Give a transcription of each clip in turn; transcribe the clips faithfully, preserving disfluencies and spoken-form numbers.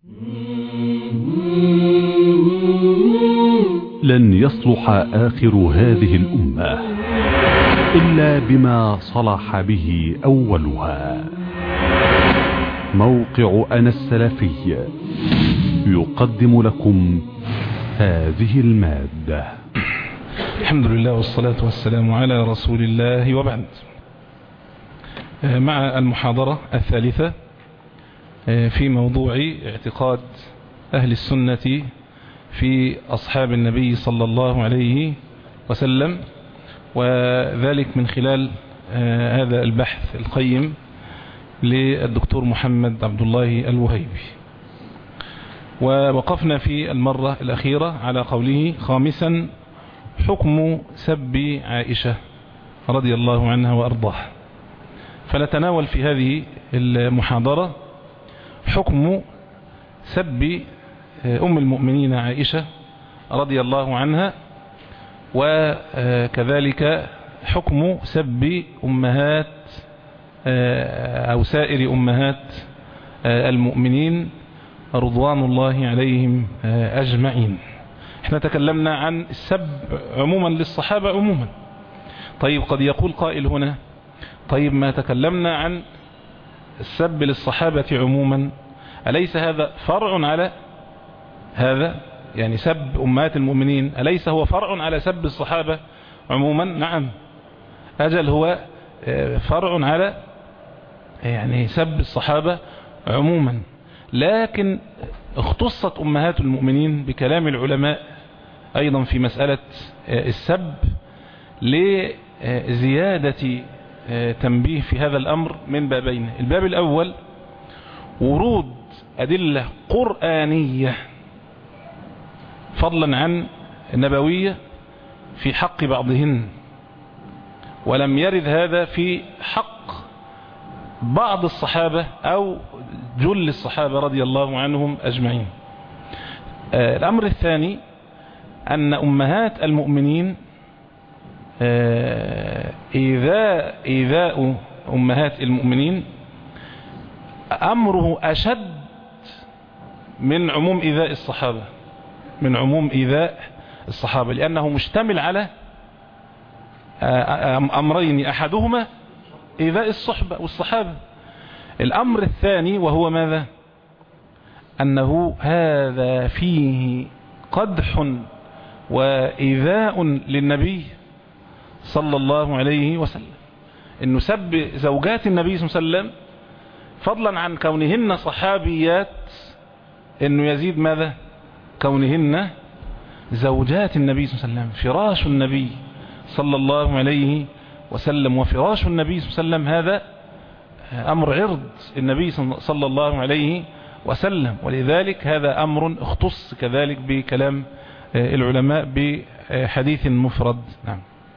لن يصلح آخر هذه الأمة إلا بما صلح به أولها. موقع أنا السلفي يقدم لكم هذه المادة. الحمد لله والصلاة والسلام على رسول الله، وبعد. مع المحاضرة الثالثة في موضوع اعتقاد أهل السنة في أصحاب النبي صلى الله عليه وسلم، وذلك من خلال هذا البحث القيم للدكتور محمد عبد الله الوهيبي. ووقفنا في المرة الأخيرة على قوله: خامسا، حكم سب عائشة رضي الله عنها وأرضاها. فنتناول في هذه المحاضرة حكم سب أم المؤمنين عائشة رضي الله عنها، وكذلك حكم سب أمهات أو سائر أمهات المؤمنين رضوان الله عليهم أجمعين. احنا تكلمنا عن السب عموما للصحابة عموما. طيب، قد يقول قائل هنا: طيب، ما تكلمنا عن السب للصحابة عموما، أليس هذا فرع على هذا؟ يعني سب أمهات المؤمنين أليس هو فرع على سب الصحابة عموما؟ نعم، أجل هو فرع على يعني سب الصحابة عموما، لكن اختصت أمهات المؤمنين بكلام العلماء أيضا في مسألة السب لزيادة تنبيه في هذا الأمر من بابين. الباب الأول: ورود أدلة قرآنية فضلا عن نبوية في حق بعضهن، ولم يرد هذا في حق بعض الصحابة أو جل الصحابة رضي الله عنهم أجمعين. الأمر الثاني: أن أمهات المؤمنين إيذاء إيذاء أمهات المؤمنين أمره أشد من عموم إيذاء الصحابة من عموم إيذاء الصحابة لأنه مشتمل على أمرين: أحدهما إيذاء الصحبة والصحابة. الأمر الثاني وهو ماذا؟ أنه هذا فيه قدح وإيذاء للنبي صلى الله عليه وسلم، إنه سب زوجات النبي صلى الله عليه وسلم فضلا عن كونهن صحابيات، إنه يزيد ماذا؟ كونهن زوجات النبي صلى الله عليه وسلم، فراش النبي صلى الله عليه وسلم. وفراش النبي صلى الله عليه وسلم هذا أمر عرض النبي صلى الله عليه وسلم، ولذلك هذا أمر اختص كذلك بكلام العلماء بحديث مفرد. نعم.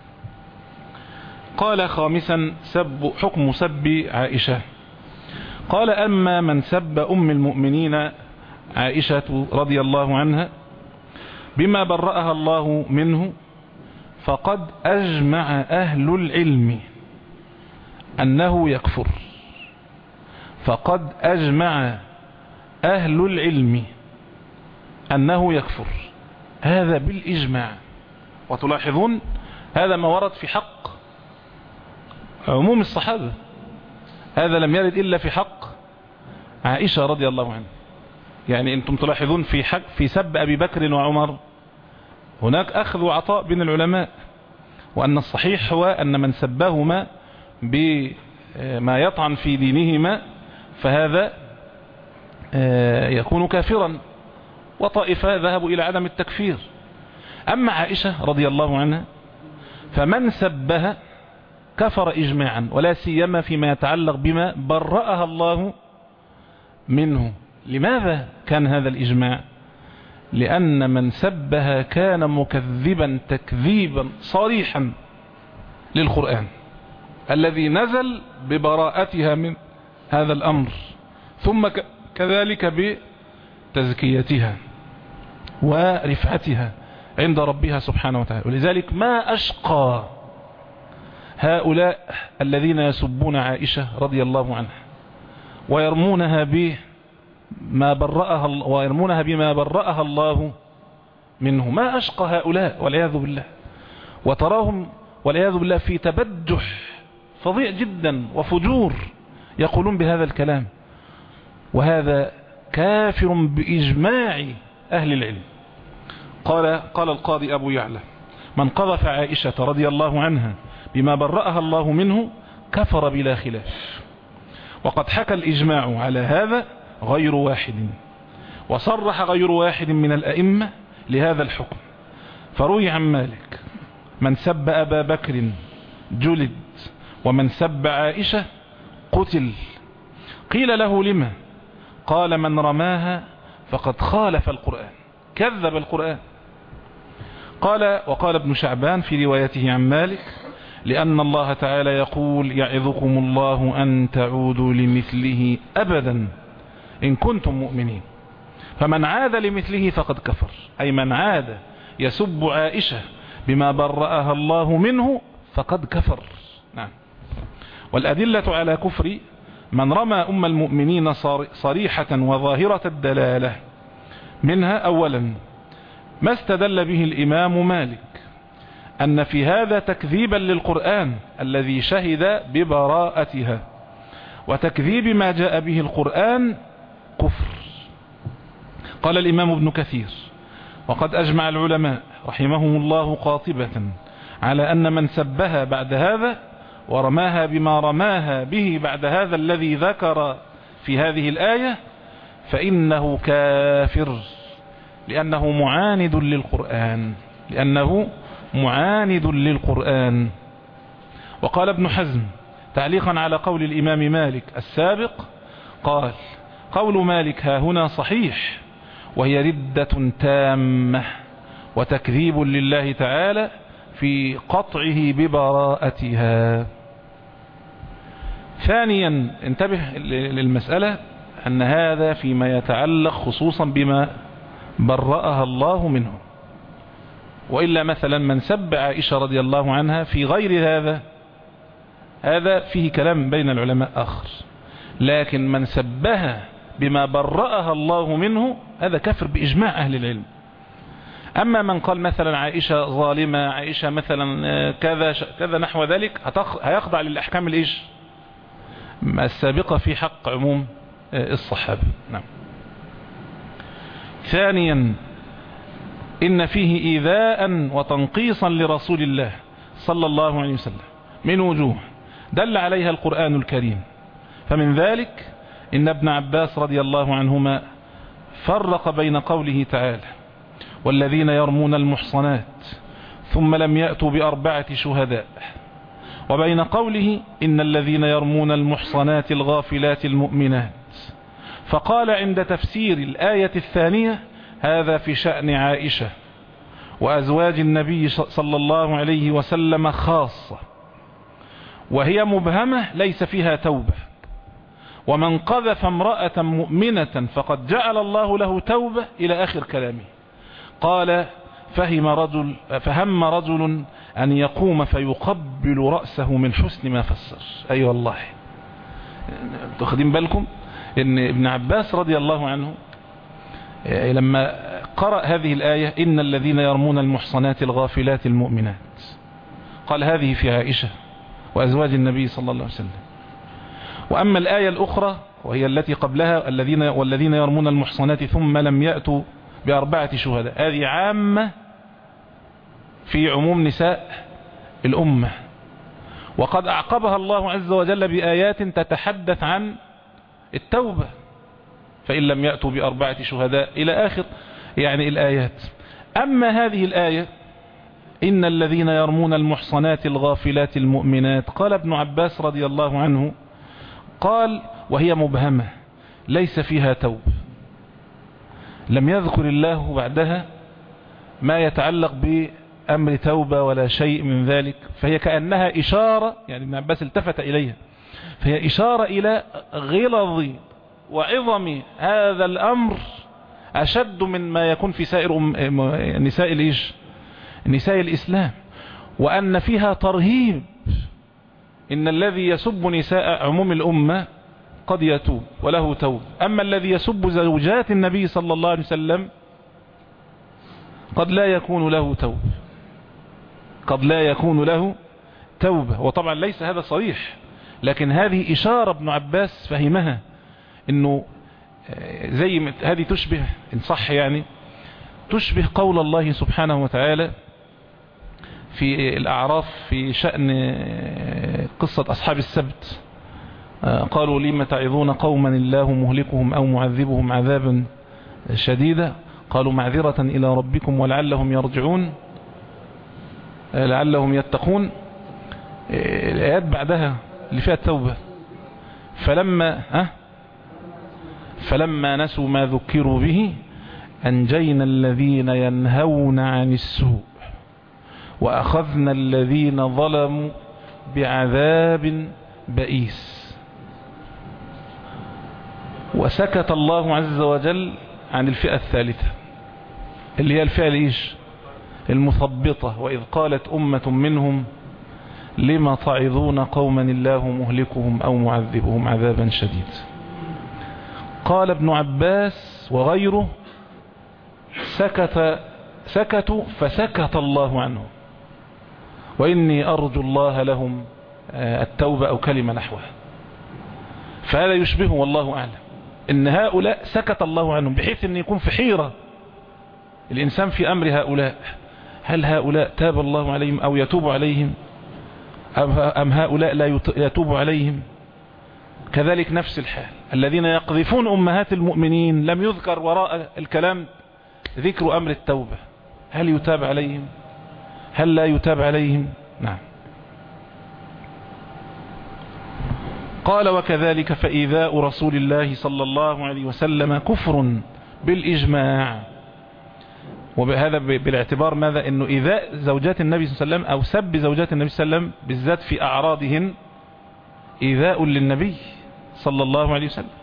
قال: خامسا، سب حكم سب عائشة. قال: أما من سب أم المؤمنين عائشة رضي الله عنها بما برأها الله منه فقد أجمع أهل العلم أنه يكفر. فقد أجمع أهل العلم أنه يكفر، هذا بالإجماع. وتلاحظون هذا ما ورد في حق عموم الصحابة، هذا لم يرد إلا في حق عائشة رضي الله عنها. يعني أنتم تلاحظون في حق في سب أبي بكر وعمر هناك أخذ وعطاء بين العلماء، وأن الصحيح هو أن من سبهما بما يطعن في دينهما فهذا يكون كافرا، وطائفة ذهبوا إلى عدم التكفير. أما عائشة رضي الله عنها فمن سبها كفر إجماعا، ولا سيما فيما يتعلق بما برأها الله منه. لماذا كان هذا الإجماع؟ لأن من سبها كان مكذبا تكذيبا صريحا للقرآن الذي نزل ببراءتها من هذا الأمر، ثم كذلك بتزكيتها ورفعتها عند ربها سبحانه وتعالى. ولذلك ما أشقى هؤلاء الذين يسبون عائشة رضي الله عنها ويرمونها به ما برأها ويرمونها بما برأها الله منه. ما أشقى هؤلاء والعياذ بالله، وتراهم والعياذ بالله في تبجح فظيع جدا وفجور يقولون بهذا الكلام، وهذا كافر بإجماع أهل العلم. قال قال القاضي أبو يعلى: من قذف عائشة رضي الله عنها بما برأها الله منه كفر بلا خلاف. وقد حكى الإجماع على هذا غير واحد، وصرح غير واحد من الأئمة لهذا الحكم. فروي عن مالك: من سب أبا بكر جلد، ومن سب عائشة قتل. قيل له: لما؟ قال: من رماها فقد خالف القرآن، كذب القرآن. قال وقال ابن شعبان في روايته عن مالك: لأن الله تعالى يقول: يعظكم الله أن تعودوا لمثله أبدا إن كنتم مؤمنين. فمن عاد لمثله فقد كفر، أي من عاد يسب عائشة بما برأها الله منه فقد كفر. نعم. والأدلة على كفر من رمى أم المؤمنين صريحة وظاهرة الدلالة. منها: أولا ما استدل به الإمام مالك أن في هذا تكذيبا للقرآن الذي شهد ببراءتها، وتكذيب ما جاء به القرآن كفر. قال الإمام ابن كثير: وقد أجمع العلماء رحمهم الله قاطبة على أن من سبها بعد هذا ورماها بما رماها به بعد هذا الذي ذكر في هذه الآية فإنه كافر، لأنه معاند للقرآن لأنه معاند للقرآن. وقال ابن حزم تعليقا على قول الإمام مالك السابق، قال: قول مالك ها هنا صحيح، وهي ردة تامة وتكذيب لله تعالى في قطعه ببراءتها. ثانيا انتبه للمسألة أن هذا فيما يتعلق خصوصا بما برأها الله منه، وإلا مثلا من سب عائشة رضي الله عنها في غير هذا هذا فيه كلام بين العلماء آخر، لكن من سبها بما برأها الله منه هذا كفر بإجماع أهل العلم. أما من قال مثلا عائشة ظالمة، عائشة مثلا كذا كذا نحو ذلك، هيخضع للأحكام الإيش السابقة في حق عموم الصحابة. نعم. ثانيا إن فيه إيذاء وتنقيصا لرسول الله صلى الله عليه وسلم من وجوه دل عليها القرآن الكريم. فمن ذلك إن ابن عباس رضي الله عنهما فرق بين قوله تعالى: والذين يرمون المحصنات ثم لم يأتوا بأربعة شهداء، وبين قوله: إن الذين يرمون المحصنات الغافلات المؤمنات. فقال عند تفسير الآية الثانية: هذا في شأن عائشة وأزواج النبي صلى الله عليه وسلم خاصة، وهي مبهمة ليس فيها توبة، ومن قذف امرأة مؤمنة فقد جعل الله له توبة إلى آخر كلامه. قال: فهم رجل فهم رجل أن يقوم فيقبل رأسه من حسن ما فسر. أي أيوة والله، تاخدين بالكم إن ابن عباس رضي الله عنه لما قرأ هذه الآية: إن الذين يرمون المحصنات الغافلات المؤمنات، قال: هذه في عائشة وأزواج النبي صلى الله عليه وسلم. وأما الآية الأخرى وهي التي قبلها: الذين والذين يرمون المحصنات ثم لم يأتوا بأربعة شهداء، هذه عامة في عموم نساء الأمة، وقد أعقبها الله عز وجل بآيات تتحدث عن التوبة: فإن لم يأتوا بأربعة شهداء إلى آخر يعني الآيات. أما هذه الآية: إن الذين يرمون المحصنات الغافلات المؤمنات، قال ابن عباس رضي الله عنه، قال: وهي مبهمة ليس فيها توب، لم يذكر الله بعدها ما يتعلق بأمر توبة ولا شيء من ذلك، فهي كأنها إشارة، يعني ابن عباس التفت إليها، فهي إشارة إلى غلظ وعظم هذا الأمر أشد من ما يكون في سائر نساء الإيش نساء الإسلام، وأن فيها ترهيب. إن الذي يسب نساء عموم الأمة قد يتوب وله توب. أما الذي يسب زوجات النبي صلى الله عليه وسلم قد لا يكون له توب قد لا يكون له توبة. وطبعا ليس هذا صريح، لكن هذه إشارة ابن عباس فهمها، إنه زي هذه تشبه إن صح يعني تشبه قول الله سبحانه وتعالى في الأعراف في شأن قصة أصحاب السبت. قالوا لما تعظون قوما الله مهلكهم أو معذبهم عذابا شديدا قالوا معذرة إلى ربكم ولعلهم يرجعون لعلهم يتقون. الآيات بعدها اللي فيها التوبة. فلما ها فلما نسوا ما ذكروا به أنجينا الذين ينهون عن السوء وأخذنا الذين ظلموا بعذاب بئيس. وسكت الله عز وجل عن الفئة الثالثة اللي هي الفئة الإيش المثبطة. وإذ قالت أمة منهم لما تعظون قوما الله مهلكهم أو معذبهم عذابا شديد. قال ابن عباس وغيره سكت سكتوا فسكت الله عنهم وإني أرجو الله لهم التوبة أو كلمة نحوها. فهذا يشبه والله أعلم إن هؤلاء سكت الله عنهم، بحيث أن يكون في حيرة الإنسان في أمر هؤلاء، هل هؤلاء تاب الله عليهم أو يتوب عليهم أم هؤلاء لا يتوب عليهم. كذلك نفس الحال الذين يقذفون أمهات المؤمنين لم يذكر وراء الكلام ذكر أمر التوبة، هل يتاب عليهم هل لا يتاب عليهم. نعم. قال وكذلك فإيذاء رسول الله صلى الله عليه وسلم كفر بالإجماع. وبهذا بالاعتبار ماذا انه إيذاء زوجات النبي صلى الله عليه وسلم او سب زوجات النبي صلى الله عليه وسلم بالذات في أعراضهن إيذاء للنبي صلى الله عليه وسلم.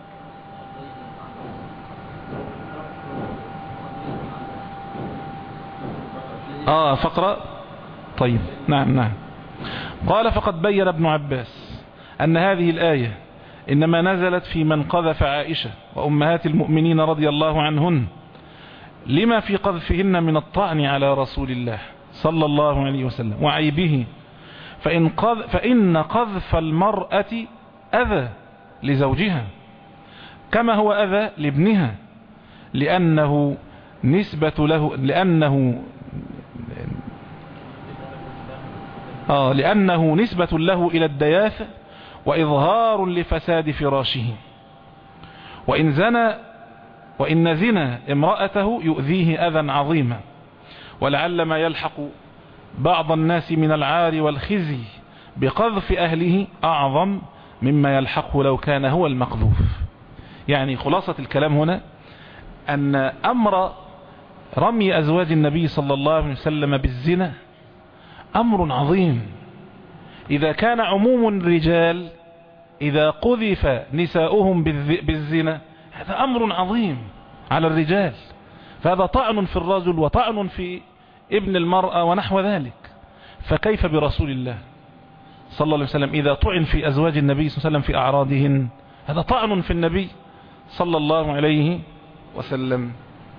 آه فقرأ طيب. نعم نعم. قال فقد بين ابن عباس أن هذه الآية إنما نزلت في من قذف عائشة وأمهات المؤمنين رضي الله عنهن لما في قذفهن من الطعن على رسول الله صلى الله عليه وسلم وعيبه. فإن, قذ فإن قذف المرأة أذى لزوجها كما هو أذى لابنها، لأنه نسبة له لأنه آه لأنه نسبة له إلى الدياثة وإظهار لفساد فراشه. وإن زنى وإن زنا امرأته يؤذيه أذى عظيما، ولعل ما يلحق بعض الناس من العار والخزي بقذف أهله أعظم مما يلحقه لو كان هو المقذوف. يعني خلاصة الكلام هنا أن أمر رمي أزواج النبي صلى الله عليه وسلم بالزنا أمر عظيم. إذا كان عموم الرجال إذا قذف نساؤهم بالزنا هذا أمر عظيم على الرجال، فهذا طعن في الرجل وطعن في ابن المرأة ونحو ذلك. فكيف برسول الله صلى الله عليه وسلم إذا طعن في أزواج النبي صلى الله عليه وسلم في أعراضهن؟ هذا طعن في النبي صلى الله عليه وسلم.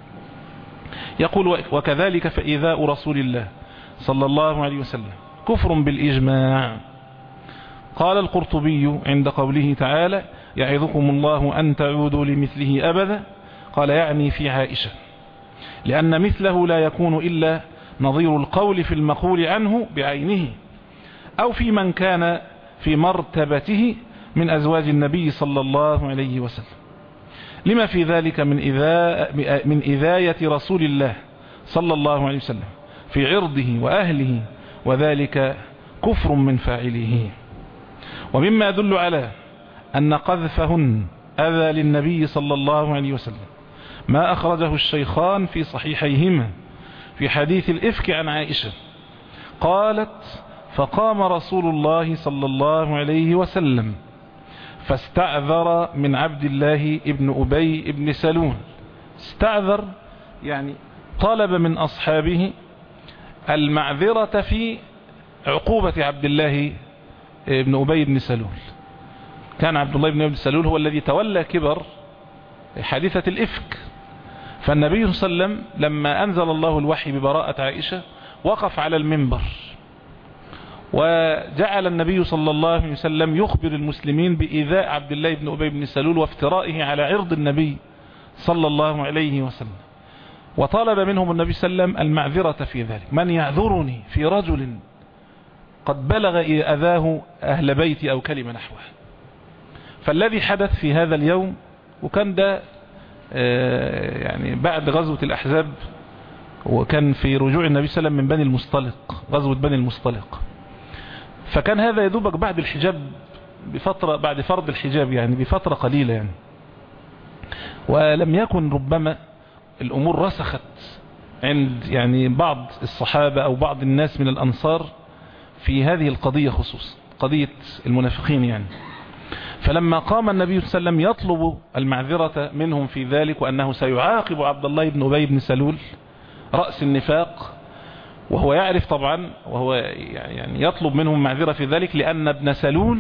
يقول وكذلك فإيذاء رسول الله صلى الله عليه وسلم كفر بالإجماع. قال القرطبي عند قوله تعالى يعظكم الله أن تعودوا لمثله أبدا، قال يعني في عائشة، لأن مثله لا يكون إلا نظير القول في المقول عنه بعينه أو في من كان في مرتبته من أزواج النبي صلى الله عليه وسلم، لما في ذلك من إذا من إذاية رسول الله صلى الله عليه وسلم في عرضه وأهله، وذلك كفر من فاعله. ومما يدل على أن قذفهن أذى للنبي صلى الله عليه وسلم ما أخرجه الشيخان في صحيحيهما في حديث الإفك عن عائشة قالت فقام رسول الله صلى الله عليه وسلم فاستعذر من عبد الله ابن أبي ابن سلول. استعذر يعني طلب من أصحابه المعذرة في عقوبة عبد الله ابن أبي بن سلول. كان عبد الله بن أبي بن سلول هو الذي تولى كبر حادثة الإفك. فالنبي صلى الله عليه وسلم لما أنزل الله الوحي ببراءة عائشة وقف على المنبر، وجعل النبي صلى الله عليه وسلم يخبر المسلمين بإيذاء عبد الله بن أبي بن سلول وافترائه على عرض النبي صلى الله عليه وسلم، وطالب منهم النبي صلى الله عليه وسلم المعذرة في ذلك. من يعذرني في رجل قد بلغ أذاه أهل بيتي أو كلمة نحوه. فالذي حدث في هذا اليوم، وكان ده يعني بعد غزوة الأحزاب، وكان في رجوع النبي صلى الله عليه وسلم من بني المصطلق، غزوة بني المصطلق، فكان هذا يدوبك بعد الحجاب بفترة، بعد فرض الحجاب يعني بفترة قليلة يعني، ولم يكن ربما الأمور رسخت عند يعني بعض الصحابة أو بعض الناس من الأنصار في هذه القضية، خصوصا قضية المنافقين يعني. فلما قام النبي صلى الله عليه وسلم يطلب المعذرة منهم في ذلك، وأنه سيعاقب عبد الله بن أبي بن سلول رأس النفاق، وهو يعرف طبعا، وهو يعني يطلب منهم معذرة في ذلك، لأن ابن سلول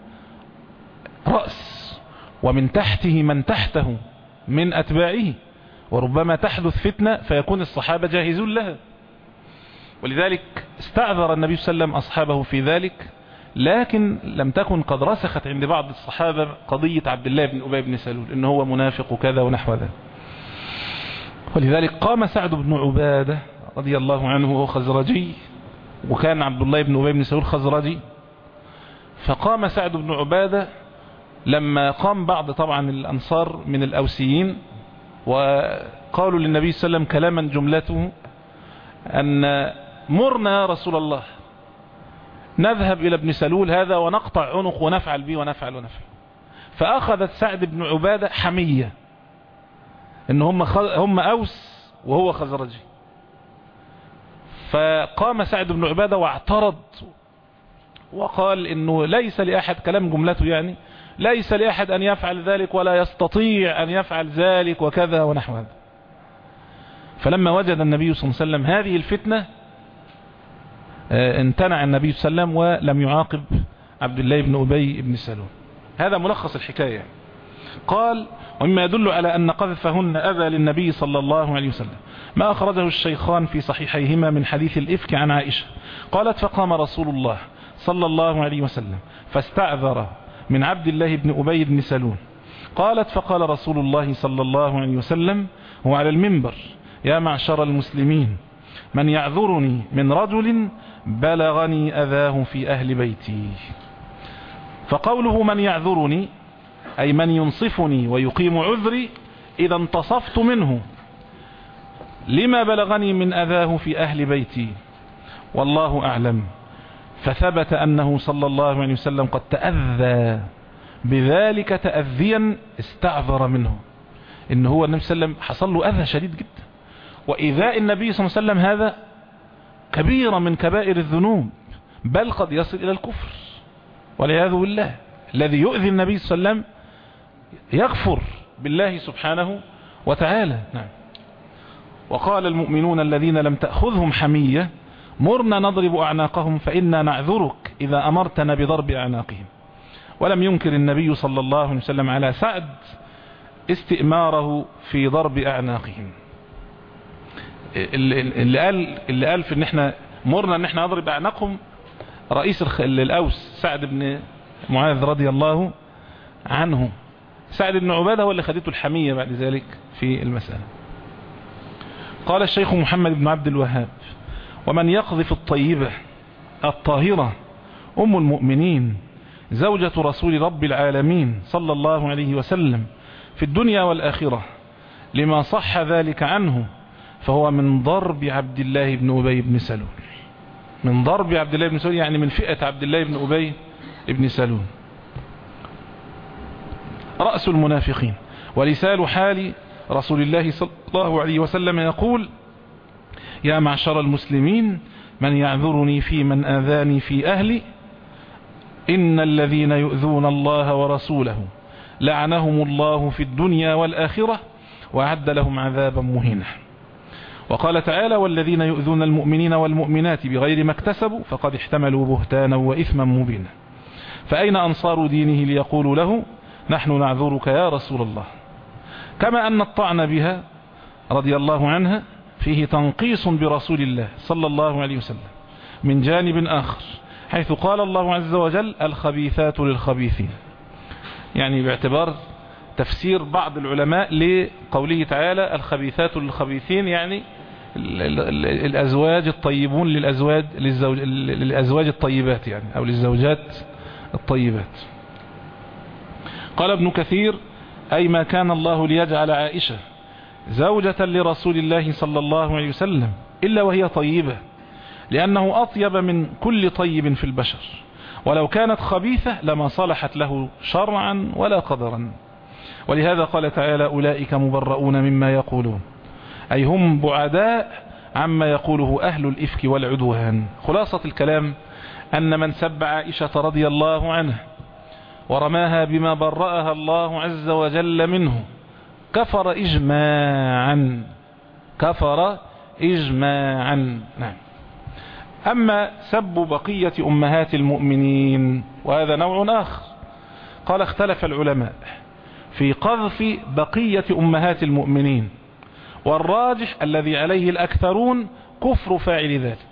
رأس، ومن تحته من تحته من أتباعه، وربما تحدث فتنة فيكون الصحابة جاهزون لها. ولذلك استعذر النبي صلى الله عليه وسلم أصحابه في ذلك، لكن لم تكن قد رسخت عند بعض الصحابة قضية عبد الله بن أبي بن سلول إنه هو منافق وكذا ونحو ذلك. ولذلك قام سعد بن عبادة رضي الله عنه وهو خزرجي، وكان عبد الله بن أبي بن سلول خزرجي، فقام سعد بن عبادة لما قام بعض طبعا الأنصار من الأوسيين، وقالوا للنبي صلى الله عليه وسلم كلاما جملته أن مرنا يا رسول الله نذهب إلى ابن سلول هذا ونقطع عنق ونفعل به ونفعل ونفعل. فأخذت سعد بن عبادة حمية إن هم هم أوس وهو خزرجي، فقام سعد بن عبادة واعترض وقال إنه ليس لأحد، كلام جملته يعني، ليس لأحد أن يفعل ذلك ولا يستطيع أن يفعل ذلك وكذا ونحو هذا. فلما وجد النبي صلى الله عليه وسلم هذه الفتنة امتنع النبي صلى الله عليه وسلم ولم يعاقب عبد الله بن أبي بن سلول. هذا ملخص الحكاية. قال: ومما يدل على أن قذفهن أذى للنبي صلى الله عليه وسلم ما أخرجه الشيخان في صحيحيهما من حديث الإفك عن عائشة قالت: فقام رسول الله صلى الله عليه وسلم فاستعذر من عبد الله بن أبي بن سلول. قالت: فقال رسول الله صلى الله عليه وسلم هو على المنبر: يا معشر المسلمين، من يعذرني من رجل بلغني أذاه في أهل بيتي. فقوله من يعذرني أي من ينصفني ويقيم عذري إذا انتصفت منه لما بلغني من أذاه في أهل بيتي، والله أعلم. فثبت أنه صلى الله عليه وسلم قد تأذى بذلك تأذيا استعذر منه، إن هو النبي صلى الله عليه وسلم حصل له أذى شديد جدا، وإيذاء النبي صلى الله عليه وسلم هذا كبيرة من كبائر الذنوب، بل قد يصل إلى الكفر والعياذ بالله. الذي يؤذي النبي صلى الله عليه وسلم يكفر بالله سبحانه وتعالى. نعم. وقال المؤمنون الذين لم تأخذهم حمية مرنا نضرب أعناقهم فإنا نعذرك إذا أمرتنا بضرب أعناقهم. ولم ينكر النبي صلى الله عليه وسلم على سعد استئماره في ضرب أعناقهم. اللي قال اللي قال في ان احنا مرنا ان احنا نضرب أعناقهم رئيس الأوس سعد بن معاذ رضي الله عنه. سعد بن عبادة هو اللي خدته الحمية بعد ذلك في المسألة. قال الشيخ محمد بن عبد الوهاب: ومن يقذف الطيبة الطاهرة أم المؤمنين زوجة رسول رب العالمين صلى الله عليه وسلم في الدنيا والآخرة لما صح ذلك عنه فهو من ضرب عبد الله بن أبي بن سلول. من ضرب عبد الله بن سلول يعني من فئة عبد الله بن أبي بن سلول رأس المنافقين. ولسان حال رسول الله صلى الله عليه وسلم يقول: يا معشر المسلمين، من يعذرني في من آذاني في أهلي، إن الذين يؤذون الله ورسوله لعنهم الله في الدنيا والآخرة وأعد لهم عذابا مهينا. وقال تعالى: والذين يؤذون المؤمنين والمؤمنات بغير ما اكتسبوا فقد احتملوا بهتانا وإثما مبينا. فأين أنصار دينه ليقولوا له نحن نعذرك يا رسول الله. كما أن الطعن بها رضي الله عنها فيه تنقيص برسول الله صلى الله عليه وسلم من جانب آخر، حيث قال الله عز وجل الخبيثات للخبيثين، يعني باعتبار تفسير بعض العلماء لقوله تعالى الخبيثات للخبيثين، يعني الأزواج الطيبون للأزواج, للزوج للأزواج الطيبات، يعني أو للزوجات الطيبات. قال ابن كثير أي ما كان الله ليجعل عائشة زوجة لرسول الله صلى الله عليه وسلم إلا وهي طيبة، لأنه أطيب من كل طيب في البشر، ولو كانت خبيثة لما صلحت له شرعا ولا قدرا. ولهذا قال تعالى أولئك مبرؤون مما يقولون، أي هم بعداء عما يقوله أهل الإفك والعدوان. خلاصة الكلام أن من سب عائشة رضي الله عنها ورماها بما برأها الله عز وجل منه كفر إجماعا، كفر إجماعا. نعم. أما سب بقية أمهات المؤمنين وهذا نوع آخر، قال اختلف العلماء في قذف بقية أمهات المؤمنين، والراجح الذي عليه الأكثرون كفر فاعل ذلك.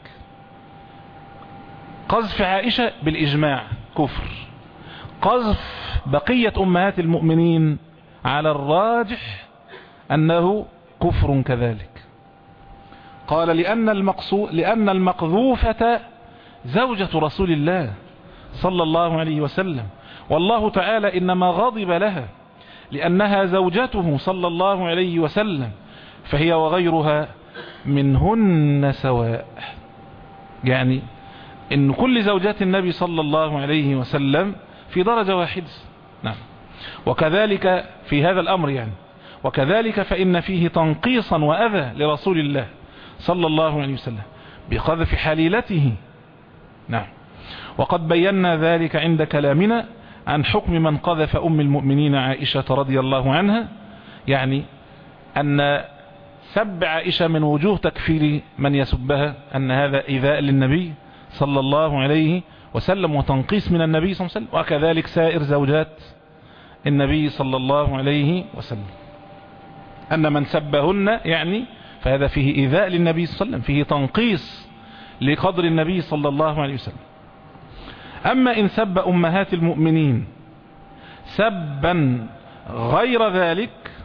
قذف عائشة بالإجماع كفر، قذف بقية أمهات المؤمنين على الراجح أنه كفر كذلك. قال لأن المقصود لأن المقذوفة زوجة رسول الله صلى الله عليه وسلم، والله تعالى إنما غضب لها لأنها زوجته صلى الله عليه وسلم، فهي وغيرها منهن سواء، يعني إن كل زوجات النبي صلى الله عليه وسلم في درجة واحدة. نعم. وكذلك في هذا الأمر يعني وكذلك فإن فيه تنقيصا وأذى لرسول الله صلى الله عليه وسلم بقذف حليلته. نعم. وقد بينا ذلك عند كلامنا عن حكم من قذف أم المؤمنين عائشة رضي الله عنها، يعني أن سب عائشة من وجوه تكفير من يسبها أن هذا إيذاء للنبي صلى الله عليه وسلم وتنقيص من النبي صلى الله عليه وسلم، وكذلك سائر زوجات النبي صلى الله عليه وسلم. أن من سبهن يعني فهذا فيه إيذاء للنبي صلى الله عليه وسلم، فيه تنقيص لقدر النبي صلى الله عليه وسلم. أما إن سب أمهات المؤمنين سبا غير ذلك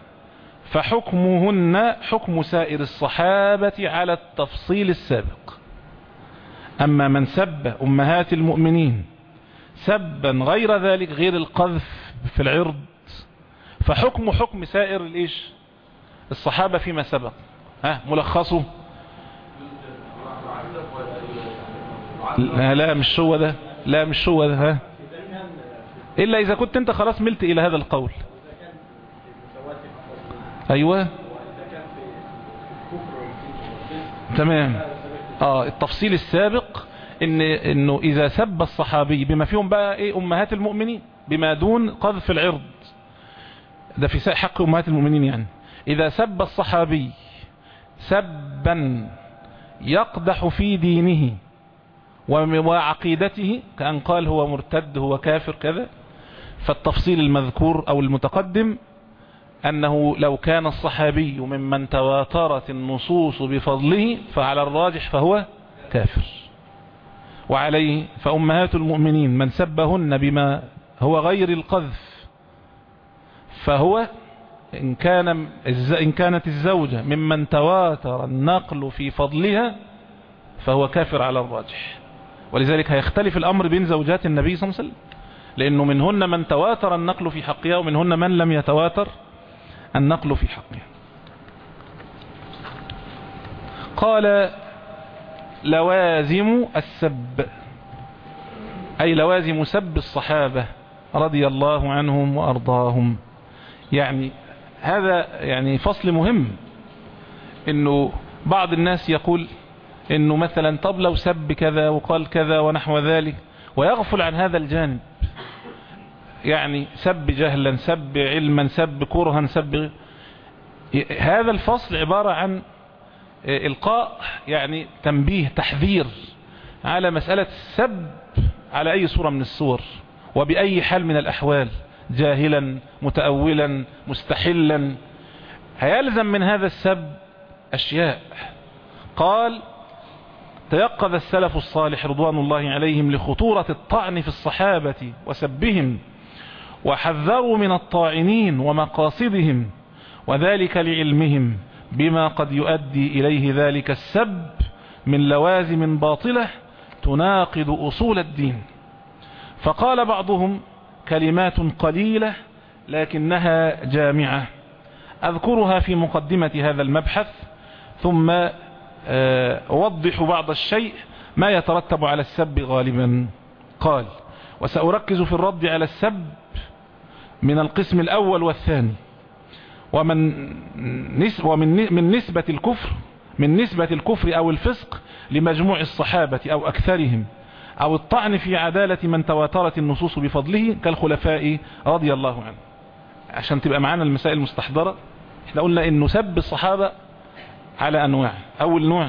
فحكمهن حكم سائر الصحابة على التفصيل السابق. أما من سب أمهات المؤمنين سبا غير ذلك، غير القذف في العرض، فحكم حكم سائر الإيش الصحابة فيما سبق. ها ملخصه لا لا مش هو ده، لا مش هو ده، ها إلا إذا كنت أنت خلاص ملت إلى هذا القول. أيوة تمام. آه التفصيل السابق إن إنه إذا سب الصحابي بما فيهم بقى إيه أمهات المؤمنين بما دون قذف العرض، ده في حق أمهات المؤمنين، يعني إذا سب الصحابي سبا يقدح في دينه وعقيدته كأن قال هو مرتد هو كافر كذا، فالتفصيل المذكور أو المتقدم أنه لو كان الصحابي ممن تواترت النصوص بفضله فعلى الراجح فهو كافر. وعليه فأمهات المؤمنين من سبهن بما هو غير القذف فهو إن, كان إن كانت الزوجة ممن تواتر النقل في فضلها فهو كافر على الراجح. ولذلك هيختلف الأمر بين زوجات النبي صلى الله عليه وسلم، لأنه منهن من تواتر النقل في حقها ومنهن من لم يتواتر النقل في حقها. قال لوازم السب أي لوازم سب الصحابة رضي الله عنهم وأرضاهم. يعني هذا يعني فصل مهم، إنه بعض الناس يقول إنه مثلا طب لو سب كذا وقال كذا ونحو ذلك ويغفل عن هذا الجانب، يعني سب جهلا سب علما سب كرها سب. هذا الفصل عبارة عن إلقاء يعني تنبيه تحذير على مسألة السب على أي صورة من الصور، وبأي حال من الأحوال، جاهلا متأولا مستحلا، هيلزم من هذا السب أشياء. قال: تيقظ السلف الصالح رضوان الله عليهم لخطورة الطعن في الصحابة وسبهم، وحذروا من الطاعنين ومقاصدهم، وذلك لعلمهم بما قد يؤدي إليه ذلك السب من لوازم باطلة تناقض أصول الدين. فقال بعضهم: كلمات قليلة لكنها جامعة، أذكرها في مقدمة هذا المبحث، ثم أوضح بعض الشيء ما يترتب على السب غالبا. قال: وسأركز في الرد على السب من القسم الأول والثاني، ومن نس ومن من نسبة الكفر من نسبة الكفر أو الفسق لمجموع الصحابة أو أكثرهم، أو الطعن في عدالة من تواترت النصوص بفضله كالخلفاء رضي الله عنهم. عشان تبقى معانا المسائل المستحضرة، احنا قلنا إنه سب الصحابة على أنواع. أول نوع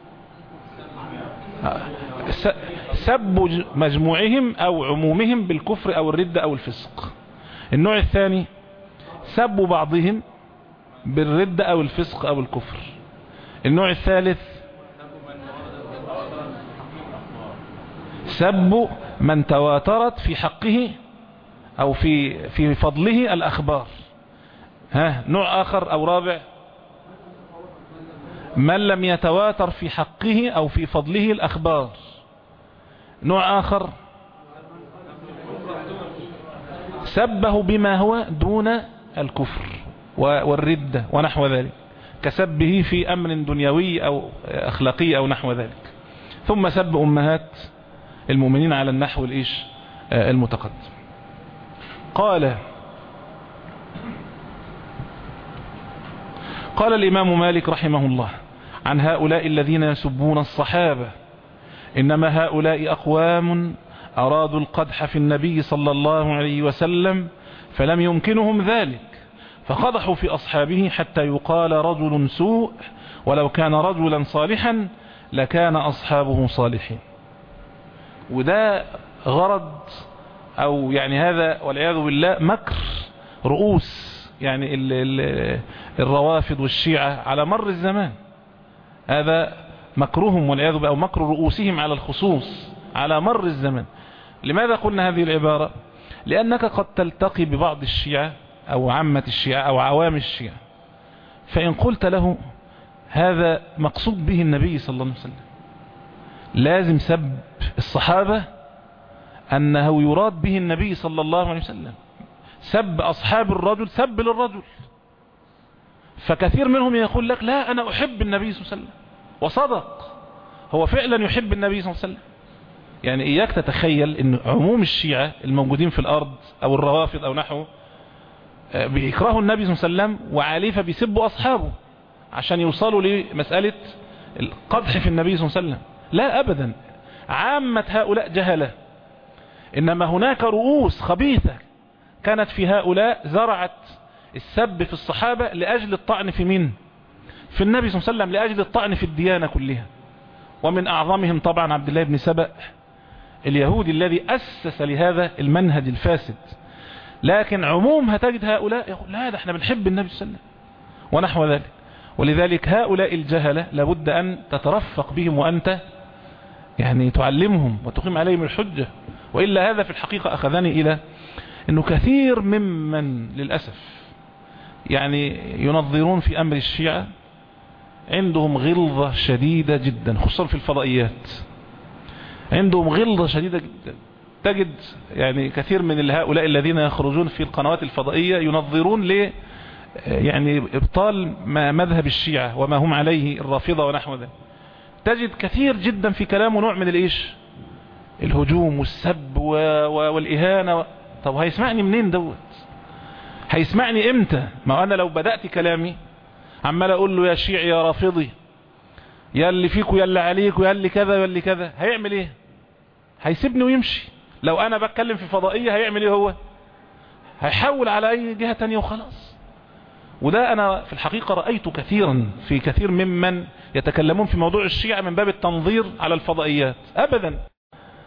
سب مجموعهم أو عمومهم بالكفر أو الردة أو الفسق. النوع الثاني سب بعضهم بالردة أو الفسق أو الكفر. النوع الثالث سب من تواترت في حقه أو في في فضله الأخبار. ها نوع آخر أو رابع من لم يتواتر في حقه أو في فضله الأخبار. نوع آخر سبه بما هو دون الكفر والردة ونحو ذلك، كسبه في أمر دنيوي أو أخلاقي أو نحو ذلك. ثم سب أمهات المؤمنين على النحو الإيش المتقدم. قال قال الإمام مالك رحمه الله عن هؤلاء الذين يسبون الصحابة: إنما هؤلاء أقوام أرادوا القدح في النبي صلى الله عليه وسلم فلم يمكنهم ذلك، فقدحوا في أصحابه حتى يقال رجل سوء، ولو كان رجلا صالحا لكان أصحابه صالحين. وده غرض أو يعني هذا والعياذ بالله مكر رؤوس يعني ال ال الروافض والشيعة على مر الزمان. هذا مكرهم والعياذ بالله، أو مكر رؤوسهم على الخصوص على مر الزمان. لماذا قلنا هذه العبارة؟ لأنك قد تلتقي ببعض الشيعة أو عامة الشيعة أو عوام الشيعة، فإن قلت له هذا مقصود به النبي صلى الله عليه وسلم، لازم سب الصحابة أنه يراد به النبي صلى الله عليه وسلم، سب أصحاب الرجل سب للرجل. فكثير منهم يقول لك لا أنا أحب النبي صلى الله عليه وسلم، وصدق، هو فعلا يحب النبي صلى الله عليه وسلم. يعني إياك تتخيل أن عموم الشيعة الموجودين في الأرض أو الروافض أو نحوه بيكرهوا النبي صلى الله عليه وسلم وعليه فبيسبوا أصحابه عشان يوصلوا لمسألة القدح في النبي صلى الله عليه وسلم. لا أبدا، عامة هؤلاء جهلة، إنما هناك رؤوس خبيثة كانت في هؤلاء زرعت السب في الصحابة لأجل الطعن في مين؟ في النبي صلى الله عليه وسلم، لأجل الطعن في الديانة كلها. ومن أعظمهم طبعا عبد الله بن سبأ اليهودي الذي أسس لهذا المنهج الفاسد. لكن عموم هتجد هؤلاء يقول لا ده احنا بنحب النبي صلى الله عليه وسلم ونحو ذلك. ولذلك هؤلاء الجهلة لابد أن تترفق بهم وأنت يعني تعلمهم وتقيم عليهم الحجة، وإلا هذا في الحقيقة أخذني إلى أنه كثير ممن للأسف يعني ينظرون في أمر الشيعة عندهم غلظة شديدة جدا، خصوصا في الفضائيات عندهم غلظة شديدة جدا. تجد يعني كثير من هؤلاء الذين يخرجون في القنوات الفضائية ينظرون ل يعني إبطال ما مذهب الشيعة وما هم عليه الرافضة ونحو ذلك. تجد كثير جدا في كلامه نوع من الإيش الهجوم والسب والإهانة. طب هيسمعني منين دوت؟ هيسمعني امتى؟ ما أنا لو بدأت كلامي عمال أقول له يا شيعي يا رافضي يا اللي فيكو يا اللي عليكو يا اللي كذا يا اللي كذا، هيعمل ايه؟ هيسيبني ويمشي. لو أنا بتكلم في فضائية هيعمل ايه هو؟ هيحول على أي جهة تانية وخلاص. وده أنا في الحقيقة رأيته كثيرا في كثير ممن يتكلمون في موضوع الشيعة من باب التنظير على الفضائيات. أبدا،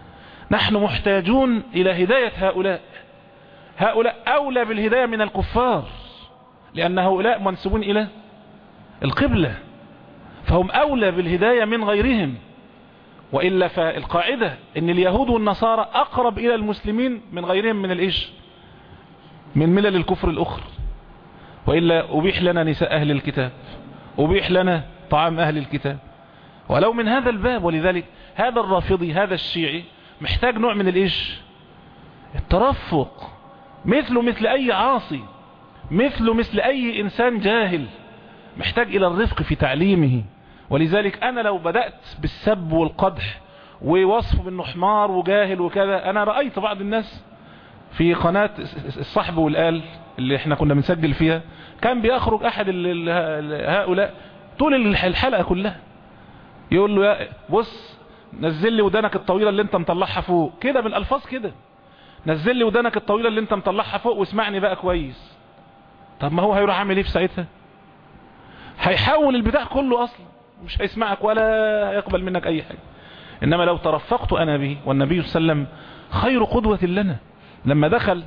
نحن محتاجون إلى هداية هؤلاء. هؤلاء أولى بالهداية من الكفار، لأن هؤلاء منسوبون إلى القبلة، فهم أولى بالهداية من غيرهم. وإلا فالقاعدة أن اليهود والنصارى أقرب إلى المسلمين من غيرهم من الإيش، من ملل الكفر الأخرى. وإلا أبيح لنا نساء أهل الكتاب، أبيح لنا طعام أهل الكتاب، ولو من هذا الباب. ولذلك هذا الرافضي هذا الشيعي محتاج نوع من الإيش، الترفق، مثله مثل أي عاصي، مثله مثل أي إنسان جاهل، محتاج إلى الرفق في تعليمه. ولذلك أنا لو بدأت بالسب والقدح ووصفه بأنه حمار وجاهل وكذا، أنا رأيت بعض الناس في قناة الصحب والآل اللي احنا كنا بنسجل فيها، كان بيخرج أحد هؤلاء طول الحلقة كلها يقول له يا بص نزل لي ودانك الطويلة اللي انت مطلعها فوق كده، بالألفاظ كده، نزل لي ودانك الطويلة اللي انت مطلعها فوق واسمعني بقى كويس. طب ما هو هيروح عامل ايه في ساعتها؟ هيحول البتاع كله اصلا، مش هيسمعك ولا يقبل منك اي حاجة. انما لو ترفقت انا به، والنبي صلى الله عليه وسلم خير قدوة لنا. لما دخل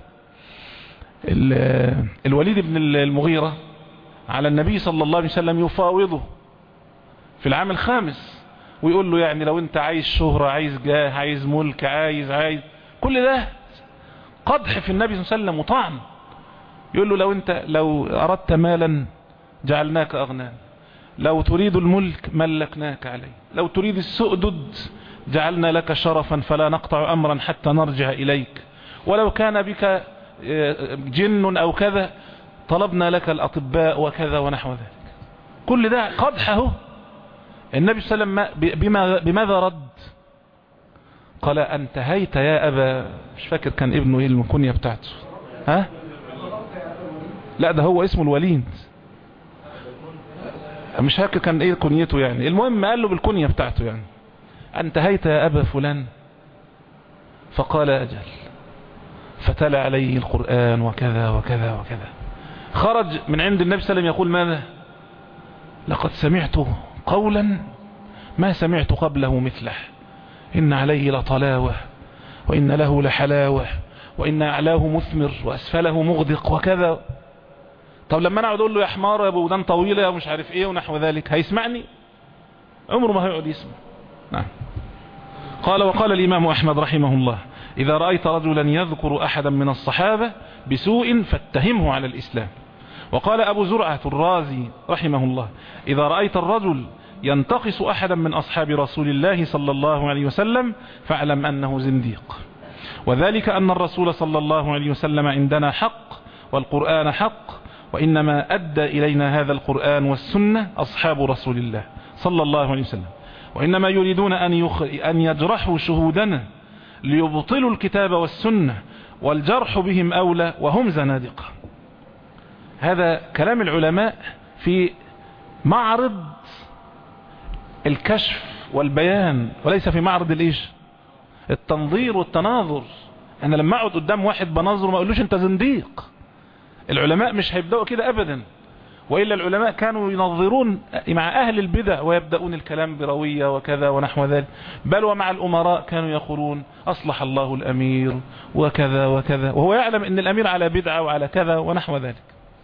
الوليد بن المغيرة على النبي صلى الله عليه وسلم يفاوضه في العام الخامس، ويقول له يعني لو انت عايز شهرة، عايز جاه، عايز ملك، عايز عايز كل ده قدح في النبي صلى الله عليه وسلم وطعن. يقول له لو انت لو اردت مالا جعلناك اغنى، لو تريد الملك ملكناك عليه، لو تريد السؤدد جعلنا لك شرفا فلا نقطع امرا حتى نرجع اليك، ولو كان بك جن او كذا طلبنا لك الاطباء وكذا ونحو ذلك. كل ده قدحه. النبي صلى الله عليه وسلم بما بماذا رد؟ قال انتهيت يا ابا، مش فاكر كان ابنه ايه الكنية بتاعته، ها لا ده هو اسمه الوليد، مش فاكر كان ايه كنيته يعني، المهم قال له بالكنية بتاعته يعني انتهيت يا ابا فلان، فقال اجل، فتلا عليه القرآن وكذا وكذا وكذا. خرج من عند النبي صلى الله عليه وسلم يقول ماذا؟ لقد سمعت قولا ما سمعت قبله مثله، إن عليه لطلاوة وإن له لحلاوة وإن أعلاه مثمر وأسفله مغدق وكذا. طب لما أنا أقعد أقول له يا حمار يا أبو ودان طويلة يا مش عارف إيه ونحو ذلك، هيسمعني؟ عمره ما هيقعد يسمع. نعم. قال وقال الإمام أحمد رحمه الله إذا رأيت رجلا يذكر أحدا من الصحابة بسوء فاتهمه على الإسلام. وقال أبو زرعة الرازي رحمه الله إذا رأيت الرجل ينتقص أحدا من أصحاب رسول الله صلى الله عليه وسلم فاعلم أنه زنديق، وذلك أن الرسول صلى الله عليه وسلم عندنا حق والقرآن حق، وإنما أدى إلينا هذا القرآن والسنة أصحاب رسول الله صلى الله عليه وسلم، وإنما يريدون أن, يخ... أن يجرحوا شهودنا ليبطلوا الكتاب والسنة، والجرح بهم أولى وهم زنادقة. هذا كلام العلماء في معرض الكشف والبيان، وليس في معرض الإيش، التنظير والتناظر. أنا لما أقعد قدام واحد بنظره ما أقولوش أنت زنديق. العلماء مش هيبدأوا كده أبدا، وإلا العلماء كانوا ينظرون مع أهل البدع ويبدأون الكلام بروية وكذا ونحو ذلك، بل ومع الأمراء كانوا يقولون أصلح الله الأمير وكذا وكذا، وهو يعلم أن الأمير على بدعة وعلى كذا ونحو ذلك.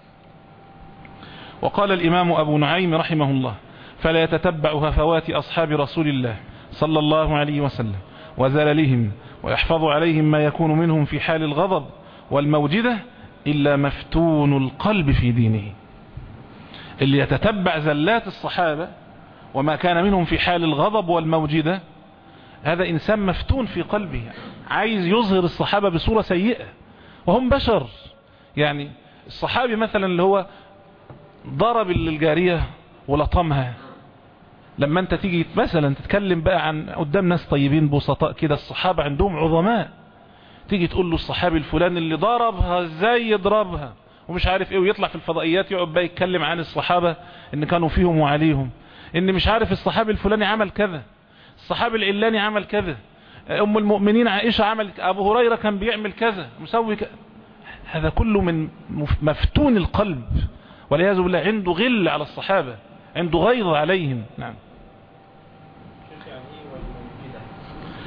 وقال الإمام أبو نعيم رحمه الله فلا يتتبع هفوات أصحاب رسول الله صلى الله عليه وسلم وزللهم ويحفظ عليهم ما يكون منهم في حال الغضب والموجدة إلا مفتون القلب في دينه. اللي يتتبع زلات الصحابة وما كان منهم في حال الغضب والموجدة هذا إنسان مفتون في قلبه، عايز يظهر الصحابة بصورة سيئة وهم بشر. يعني الصحابي مثلا اللي هو ضرب الجارية ولطمها، لما انت تيجي مثلا تتكلم بقى عن قدام ناس طيبين بسطاء كده، الصحابة عندهم عظماء، تيجي تقول له الصحابي الفلاني اللي ضربها ازاي يضربها ومش عارف ايه، ويطلع في الفضائيات يقعد بقى يتكلم عن الصحابة ان كانوا فيهم وعليهم، ان مش عارف الصحابي الفلاني عمل كذا، الصحابي العلاني عمل كذا، ام المؤمنين عائشة عمل، ابو هريرة كان بيعمل كذا مسوي كذا. هذا كله من مفتون القلب، والعياذ بالله عنده غل على الصحابة، عنده غيظ عليهم. نعم.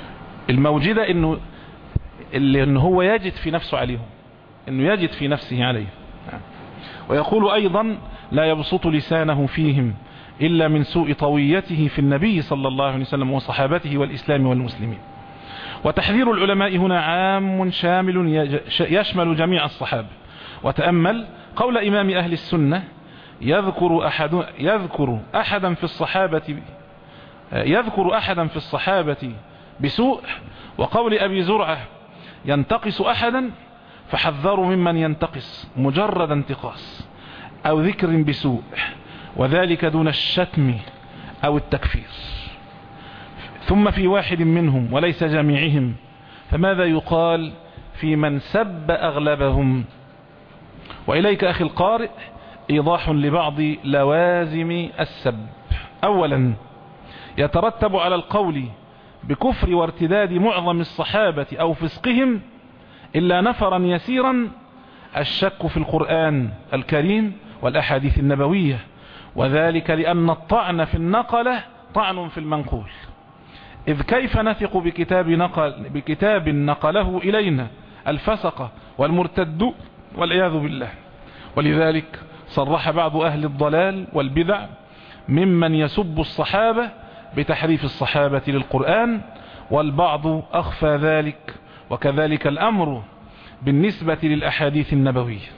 الموجدة انه اللي انه هو يجد في نفسه عليهم، انه يجد في نفسه عليهم. ويقول ايضا لا يبسط لسانه فيهم الا من سوء طويته في النبي صلى الله عليه وسلم وصحابته والاسلام والمسلمين. وتحذير العلماء هنا عام شامل يشمل جميع الصحابة. وتأمل قول إمام أهل السنة يذكر أحد يذكر أحدا في الصحابة يذكر أحدا في الصحابة بسوء، وقول أبي زرعة ينتقص أحدا، فحذروا ممن ينتقص مجرد انتقاص أو ذكر بسوء، وذلك دون الشتم أو التكفير. ثم في واحد منهم وليس جميعهم، فماذا يقال في من سب أغلبهم؟ وإليك أخي القارئ إيضاح لبعض لوازم السب. أولا، يترتب على القول بكفر وارتداد معظم الصحابة أو فسقهم إلا نفرا يسيرا الشك في القرآن الكريم والأحاديث النبوية، وذلك لأن الطعن في النقلة طعن في المنقول، إذ كيف نثق بكتاب نقل بكتاب نقله إلينا الفسقة والمرتد والعياذ بالله. ولذلك صرح بعض أهل الضلال والبدع ممن يسب الصحابة بتحريف الصحابة للقرآن، والبعض أخفى ذلك، وكذلك الأمر بالنسبة للأحاديث النبوية.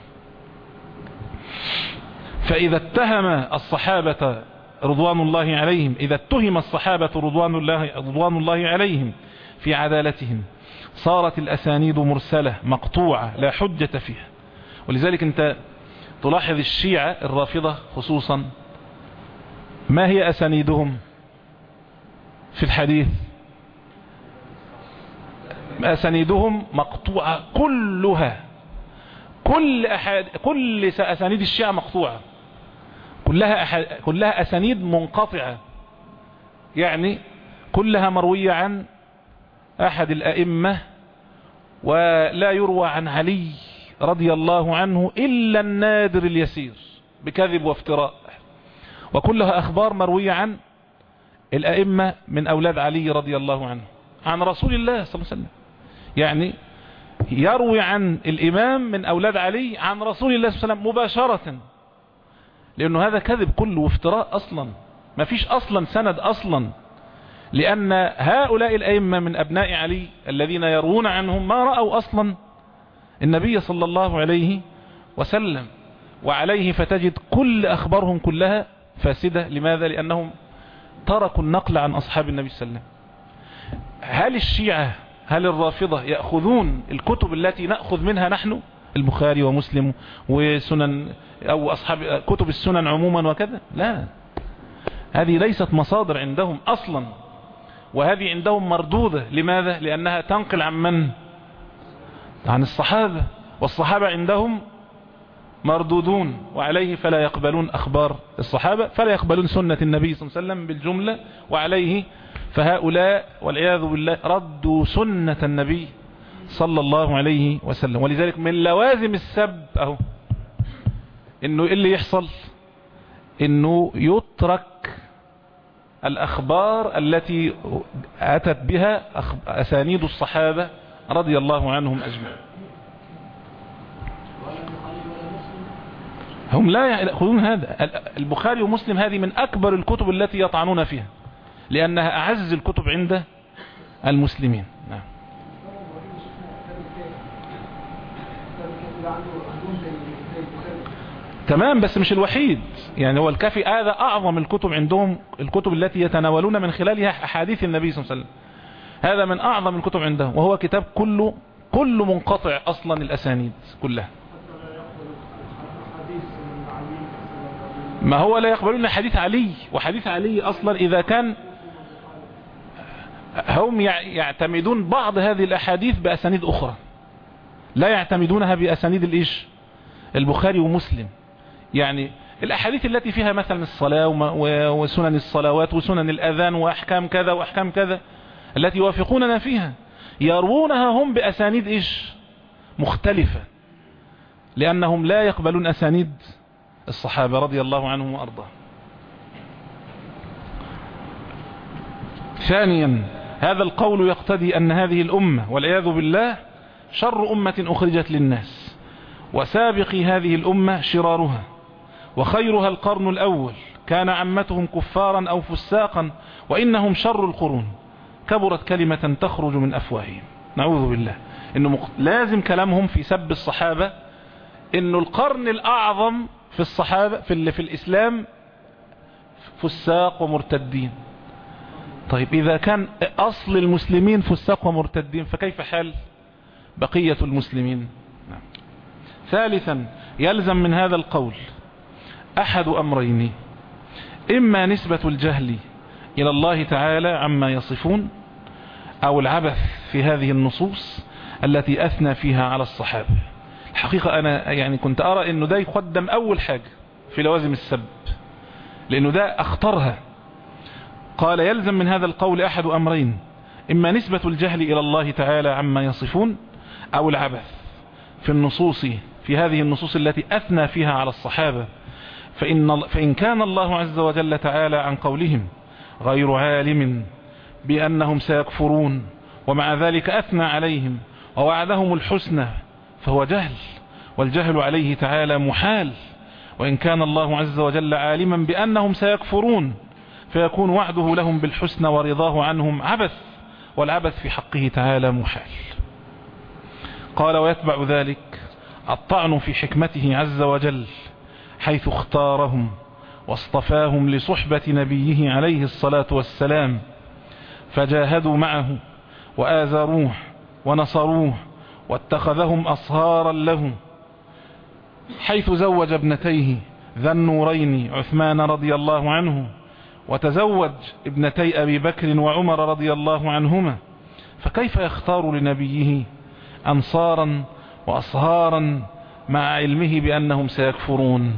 فإذا اتهم الصحابة رضوان الله عليهم إذا اتهم الصحابة رضوان الله, رضوان الله عليهم في عدالتهم صارت الأسانيد مرسلة مقطوعة لا حجة فيها. ولذلك أنت تلاحظ الشيعة الرافضة خصوصا ما هي أسانيدهم في الحديث؟ أسانيدهم مقطوعة كلها، كل أحد كل أسانيد الشيعة مقطوعة، كلها أحد كلها أسانيد منقطعة، يعني كلها مروية عن أحد الأئمة، ولا يروى عن علي رضي الله عنه إلا النادر اليسير بكذب وافتراء، وكلها أخبار مروية عن الأئمة من أولاد علي رضي الله عنه عن رسول الله صلى الله عليه وسلم. يعني يروي عن الإمام من أولاد علي عن رسول الله صلى الله عليه وسلم مباشرة، لأنه هذا كذب كله وافتراء أصلا، ما فيش أصلا سند أصلا، لأن هؤلاء الأئمة من أبناء علي الذين يروون عنهم ما رأوا أصلا النبي صلى الله عليه وسلم، وعليه فتجد كل أخبارهم كلها فاسدة. لماذا؟ لأنهم تركوا النقل عن أصحاب النبي صلى الله عليه وسلم. هل الشيعة هل الرافضة يأخذون الكتب التي نأخذ منها نحن، البخاري ومسلم وسنن أو أصحاب كتب السنن عموما وكذا؟ لا، هذه ليست مصادر عندهم أصلا، وهذه عندهم مردودة. لماذا؟ لأنها تنقل عن من؟ عن الصحابة، والصحابة عندهم مردودون، وعليه فلا يقبلون أخبار الصحابة، فلا يقبلون سنة النبي صلى الله عليه وسلم بالجملة، وعليه فهؤلاء والعياذ بالله ردوا سنة النبي صلى الله عليه وسلم. ولذلك من لوازم السب اهو انه اللي يحصل انه يترك الاخبار التي اتت بها اسانيد الصحابة رضي الله عنهم اجمعين. هم لا يأخذون هذا. البخاري ومسلم هذه من اكبر الكتب التي يطعنون فيها، لأنها أعز الكتب عند المسلمين. نعم. تمام، بس مش الوحيد، يعني هو الكافي هذا أعظم الكتب عندهم، الكتب التي يتناولون من خلالها أحاديث النبي صلى الله عليه وسلم، هذا من أعظم الكتب عندهم، وهو كتاب كله كله منقطع أصلا الأسانيد كلها. ما هو لا يقبلون حديث علي، وحديث علي أصلا إذا كان هم يعتمدون بعض هذه الأحاديث بأسانيد أخرى، لا يعتمدونها بأسانيد الإيش البخاري ومسلم. يعني الأحاديث التي فيها مثلا الصلاة وسنن الصلوات وسنن الأذان وأحكام كذا وأحكام كذا التي يوافقوننا فيها، يروونها هم بأسانيد إيش مختلفة، لأنهم لا يقبلون أسانيد الصحابة رضي الله عنهم وأرضاهم. ثانيا، هذا القول يقتضي أن هذه الأمة والعياذ بالله شر أمة أخرجت للناس، وسابق هذه الأمة شرارها، وخيرها القرن الأول، كان عمتهم كفارا أو فساقا وإنهم شر القرون، كبرت كلمة تخرج من أفواههم. نعوذ بالله. إنه لازم كلامهم في سب الصحابة إنه القرن الأعظم في الصحابة في, في الإسلام فساق ومرتدين. طيب إذا كان أصل المسلمين فساق ومرتدين فكيف حال بقية المسلمين؟ نعم. ثالثا يلزم من هذا القول أحد أمرين: إما نسبة الجهل إلى الله تعالى عما يصفون، أو العبث في هذه النصوص التي أثنى فيها على الصحابة. الحقيقة أنا يعني كنت أرى أنه ده يقدم أول حاجة في لوازم السب، لأنه ده أخطرها. قال يلزم من هذا القول أحد أمرين: إما نسبة الجهل إلى الله تعالى عما يصفون، أو العبث في النصوص في هذه النصوص التي أثنى فيها على الصحابة. فإن, فإن كان الله عز وجل تعالى عن قولهم غير عالم بأنهم سيكفرون ومع ذلك أثنى عليهم ووعدهم الحسنى فهو جهل، والجهل عليه تعالى محال. وإن كان الله عز وجل عالما بأنهم سيكفرون فيكون وعده لهم بالحسنى ورضاه عنهم عبث، والعبث في حقه تعالى محال. قال ويتبع ذلك الطعن في حكمته عز وجل حيث اختارهم واصطفاهم لصحبة نبيه عليه الصلاة والسلام، فجاهدوا معه وآزروه ونصروه واتخذهم أصهارا له، حيث زوج ابنتيه ذا النورين عثمان رضي الله عنه، وتزوج ابنتي أبي بكر وعمر رضي الله عنهما، فكيف يختار لنبيه أنصارا وأصهارا مع علمه بأنهم سيكفرون؟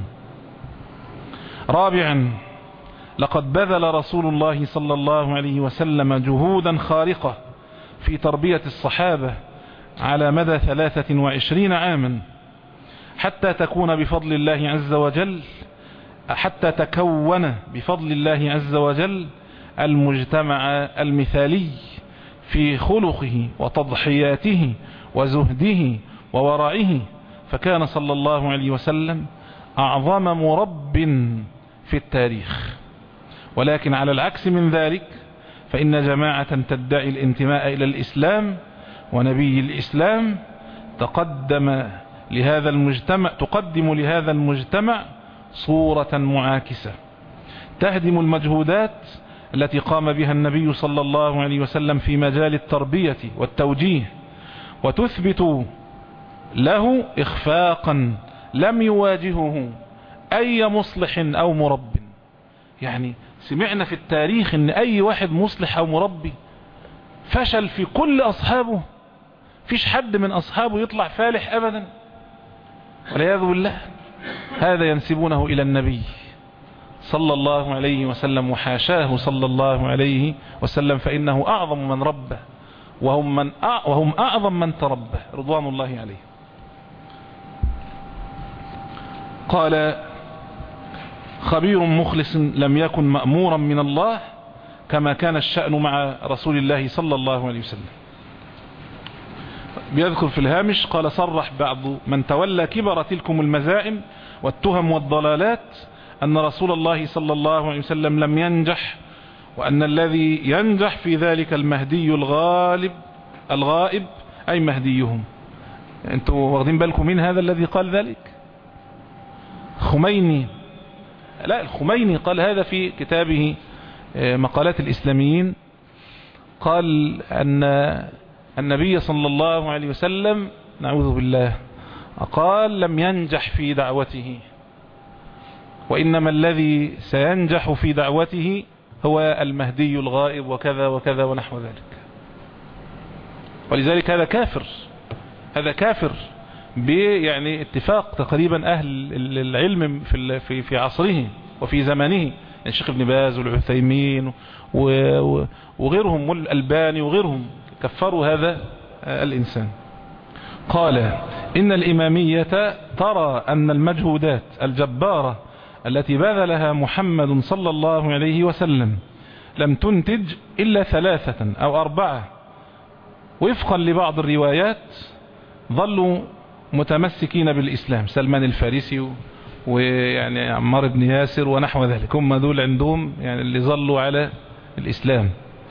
رابعا لقد بذل رسول الله صلى الله عليه وسلم جهودا خارقة في تربية الصحابة على مدى ثلاثة وعشرين عاما حتى تكون بفضل الله عز وجل حتى تكون بفضل الله عز وجل المجتمع المثالي في خلقه وتضحياته وزهده وورعه. فكان صلى الله عليه وسلم أعظم مرب في التاريخ. ولكن على العكس من ذلك فإن جماعة تدعي الانتماء إلى الإسلام ونبي الإسلام تقدم لهذا المجتمع تقدم لهذا المجتمع صورة معاكسة تهدم المجهودات التي قام بها النبي صلى الله عليه وسلم في مجال التربية والتوجيه، وتثبت له إخفاقا لم يواجهه أي مصلح أو مرب. يعني سمعنا في التاريخ ان أي واحد مصلح أو مربي فشل في كل أصحابه، فيش حد من أصحابه يطلع فالح أبدا والعياذ بالله. هذا ينسبونه إلى النبي صلى الله عليه وسلم، وحاشاه صلى الله عليه وسلم، فإنه أعظم من ربه وهم, من أع... وهم أعظم من تربه رضوان الله عليه. قال خبير مخلص لم يكن مأمورا من الله كما كان الشأن مع رسول الله صلى الله عليه وسلم. بيذكر في الهامش قال صرح بعض من تولى كبر تلكم المزائم والتهم والضلالات أن رسول الله صلى الله عليه وسلم لم ينجح، وأن الذي ينجح في ذلك المهدي الغالب الغائب أي مهديهم. أنتوا واخدين بالكم من هذا الذي قال ذلك؟ خميني، لا الخميني قال هذا في كتابه مقالات الإسلاميين، قال أن النبي صلى الله عليه وسلم نعوذ بالله قال لم ينجح في دعوته، وإنما الذي سينجح في دعوته هو المهدي الغائب وكذا وكذا ونحو ذلك. ولذلك هذا كافر، هذا كافر يعني اتفاق تقريبا أهل العلم في في في عصره وفي زمانه، يعني الشيخ ابن باز والعثيمين وغيرهم والألباني وغيرهم كفروا هذا الإنسان. قال إن الإمامية ترى أن المجهودات الجبارة التي بذلها محمد صلى الله عليه وسلم لم تنتج إلا ثلاثة أو أربعة، وفقا لبعض الروايات ظلوا متمسكين بالإسلام، سلمان الفارسي ويعني عمار بن ياسر ونحو ذلك، هم دول عندهم يعني اللي ظلوا على الإسلام،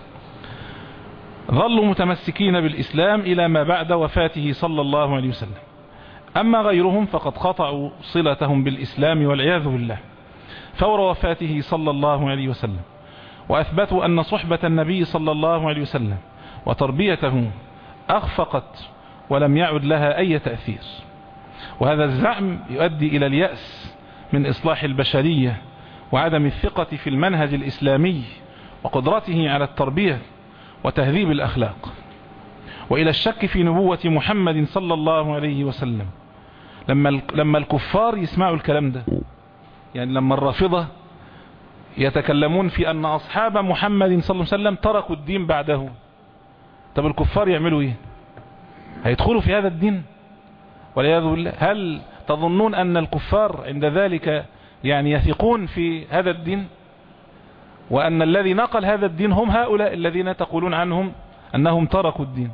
ظلوا متمسكين بالإسلام إلى ما بعد وفاته صلى الله عليه وسلم. أما غيرهم فقد قطعوا صلتهم بالإسلام والعياذ بالله فور وفاته صلى الله عليه وسلم، وأثبتوا أن صحبة النبي صلى الله عليه وسلم وتربيته أخفقت ولم يعد لها أي تأثير. وهذا الزعم يؤدي إلى اليأس من إصلاح البشرية وعدم الثقة في المنهج الإسلامي وقدرته على التربية وتهذيب الأخلاق، وإلى الشك في نبوة محمد صلى الله عليه وسلم. لما لما الكفار يسمعوا الكلام ده، يعني لما الرافضة يتكلمون في أن أصحاب محمد صلى الله عليه وسلم تركوا الدين بعده، طب الكفار يعملوا إيه؟ هيدخلوا في هذا الدين والعياذ بالله؟ هل تظنون أن الكفار عند ذلك يعني يثقون في هذا الدين، وأن الذي نقل هذا الدين هم هؤلاء الذين تقولون عنهم أنهم تركوا الدين؟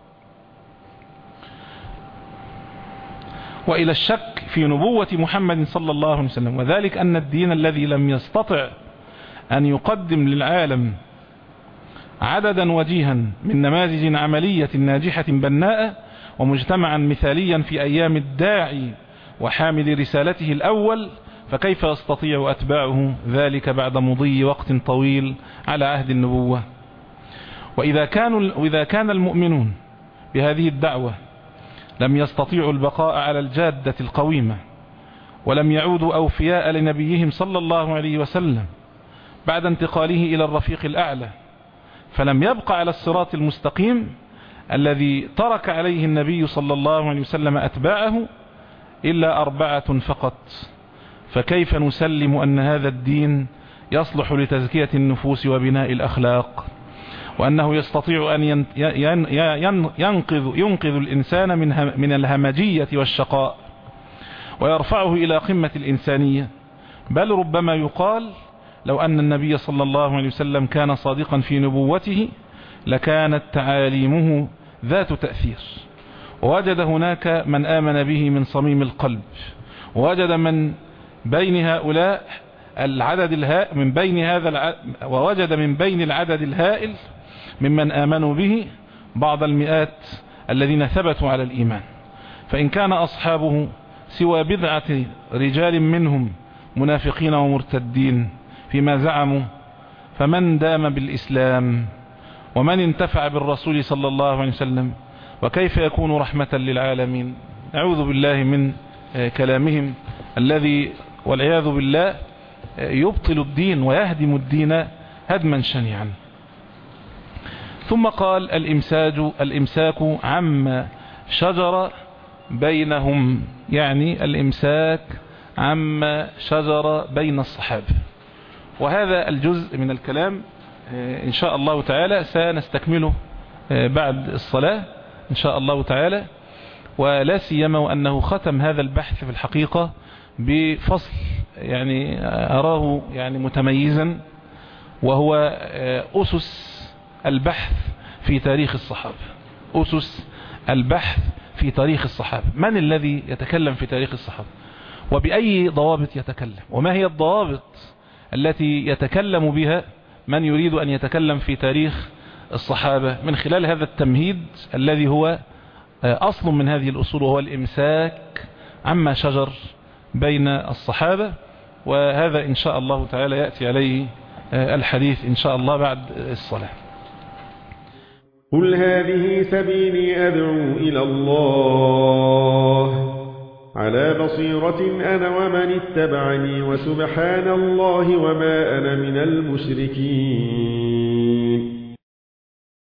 وإلى الشك في نبوة محمد صلى الله عليه وسلم، وذلك أن الدين الذي لم يستطع أن يقدم للعالم عددا وجيها من نماذج عملية ناجحة بناء ومجتمعا مثاليا في أيام الداعي وحامل رسالته الأول، فكيف يستطيع أتباعه ذلك بعد مضي وقت طويل على عهد النبوة؟ وإذا كانوا وإذا كان المؤمنون بهذه الدعوة لم يستطيعوا البقاء على الجادة القويمة ولم يعودوا أوفياء لنبيهم صلى الله عليه وسلم بعد انتقاله إلى الرفيق الأعلى، فلم يبقى على الصراط المستقيم الذي ترك عليه النبي صلى الله عليه وسلم أتباعه إلا أربعة فقط، فكيف نسلم أن هذا الدين يصلح لتزكية النفوس وبناء الأخلاق، وأنه يستطيع أن ينقذ, ينقذ الإنسان من, من الهمجية والشقاء ويرفعه إلى قمة الإنسانية؟ بل ربما يقال لو أن النبي صلى الله عليه وسلم كان صادقا في نبوته لكانت تعاليمه ذات تأثير، ووجد هناك من آمن به من صميم القلب، ووجد من بين هؤلاء العدد الهائل من بين هذا الع... ووجد من بين العدد الهائل ممن آمنوا به بعض المئات الذين ثبتوا على الإيمان. فإن كان أصحابه سوى بضعة رجال منهم منافقين ومرتدين فيما زعموا، فمن دام بالإسلام ومن انتفع بالرسول صلى الله عليه وسلم وكيف يكون رحمة للعالمين؟ أعوذ بالله من كلامهم الذي والعياذ بالله يبطل الدين ويهدم الدين هدما شنيعا. ثم قال الإمساك الإمساك عما شجر بينهم، يعني الإمساك عما شجر بين الصحابة. وهذا الجزء من الكلام إن شاء الله تعالى سنستكمله بعد الصلاة إن شاء الله تعالى، ولا سيما وأنه ختم هذا البحث في الحقيقة بفصل يعني أراه يعني متميزا، وهو أسس البحث في تاريخ الصحابة. أسس البحث في تاريخ الصحابة، من الذي يتكلم في تاريخ الصحابة وبأي ضوابط يتكلم، وما هي الضوابط التي يتكلم بها من يريد أن يتكلم في تاريخ الصحابة من خلال هذا التمهيد الذي هو أصل من هذه الأصول، وهو الإمساك عما شجر بين الصحابة. وهذا إن شاء الله تعالى يأتي عليه الحديث إن شاء الله بعد الصلاة. قل هذه سبيلي أدعو إلى الله على بصيرة أنا ومن اتبعني، وسبحان الله وما أنا من المشركين.